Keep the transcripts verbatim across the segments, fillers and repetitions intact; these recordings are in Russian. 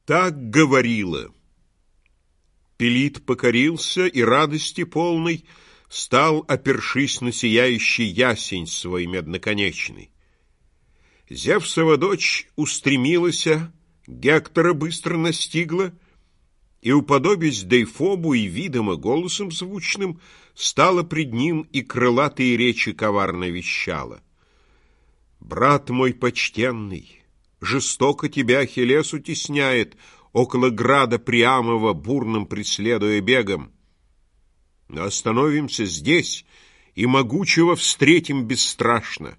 Так говорила. Пелит покорился и радости полный стал, опершись на сияющий ясень свой медноконечный. Зевсова дочь устремилася, Гектора быстро настигла, и, уподобясь Дейфобу и видом и голосом звучным, стала пред ним и крылатые речи коварно вещала. «Брат мой почтенный, жестоко тебя Ахиллес утесняет, около града Приамова бурным преследуя бегом. Но остановимся здесь и могучего встретим бесстрашно».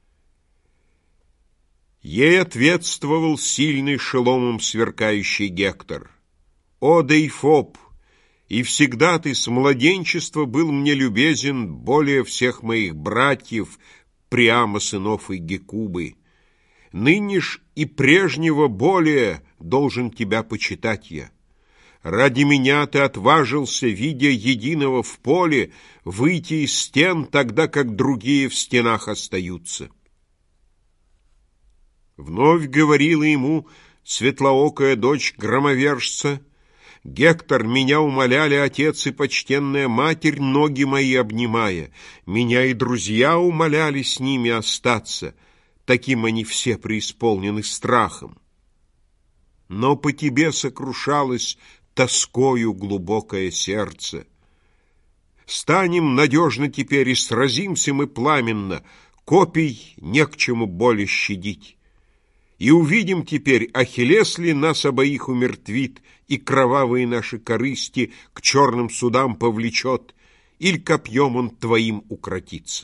Ей ответствовал сильный шеломом сверкающий Гектор. «О, Дейфоб, и всегда ты с младенчества был мне любезен более всех моих братьев, Приама сынов и Гекубы. Ныне ж и прежнего более должен тебя почитать я. Ради меня ты отважился, видя единого в поле, выйти из стен, тогда как другие в стенах остаются». Вновь говорила ему светлоокая дочь громовержца: «Гектор, меня умоляли отец и почтенная матерь, ноги мои обнимая. Меня и друзья умоляли с ними остаться. Таким они все преисполнены страхом. Но по тебе сокрушалось тоскою глубокое сердце. Станем надежно теперь и сразимся мы пламенно, копий не к чему более щадить. И увидим теперь, Ахиллес ли нас обоих умертвит и кровавые наши корысти к черным судам повлечет, или копьем он твоим укротится».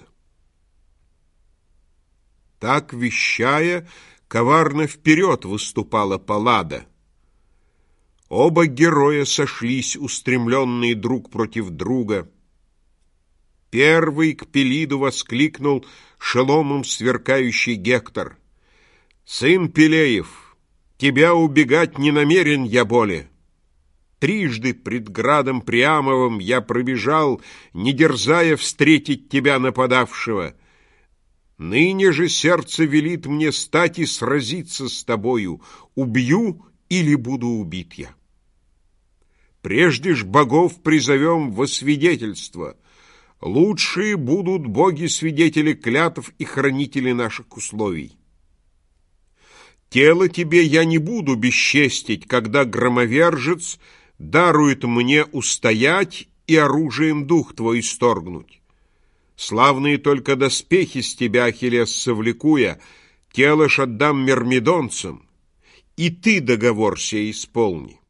Так, вещая, коварно вперед выступала Паллада. Оба героя сошлись, устремленные друг против друга. Первый к Пелиду воскликнул шеломом сверкающий Гектор: «Сын Пелеев, тебя убегать не намерен я более. Трижды пред градом Приамовым я пробежал, не дерзая встретить тебя нападавшего. Ныне же сердце велит мне стать и сразиться с тобою, убью или буду убит я. Прежде ж богов призовем во свидетельство. Лучшие будут боги-свидетели клятв и хранители наших условий. Тело тебе я не буду бесчестить, когда громовержец дарует мне устоять и оружием дух твой исторгнуть. Славные только доспехи с тебя, Ахиллес, совлекуя, тело ж отдам мирмидонцам, и ты договор сей исполни».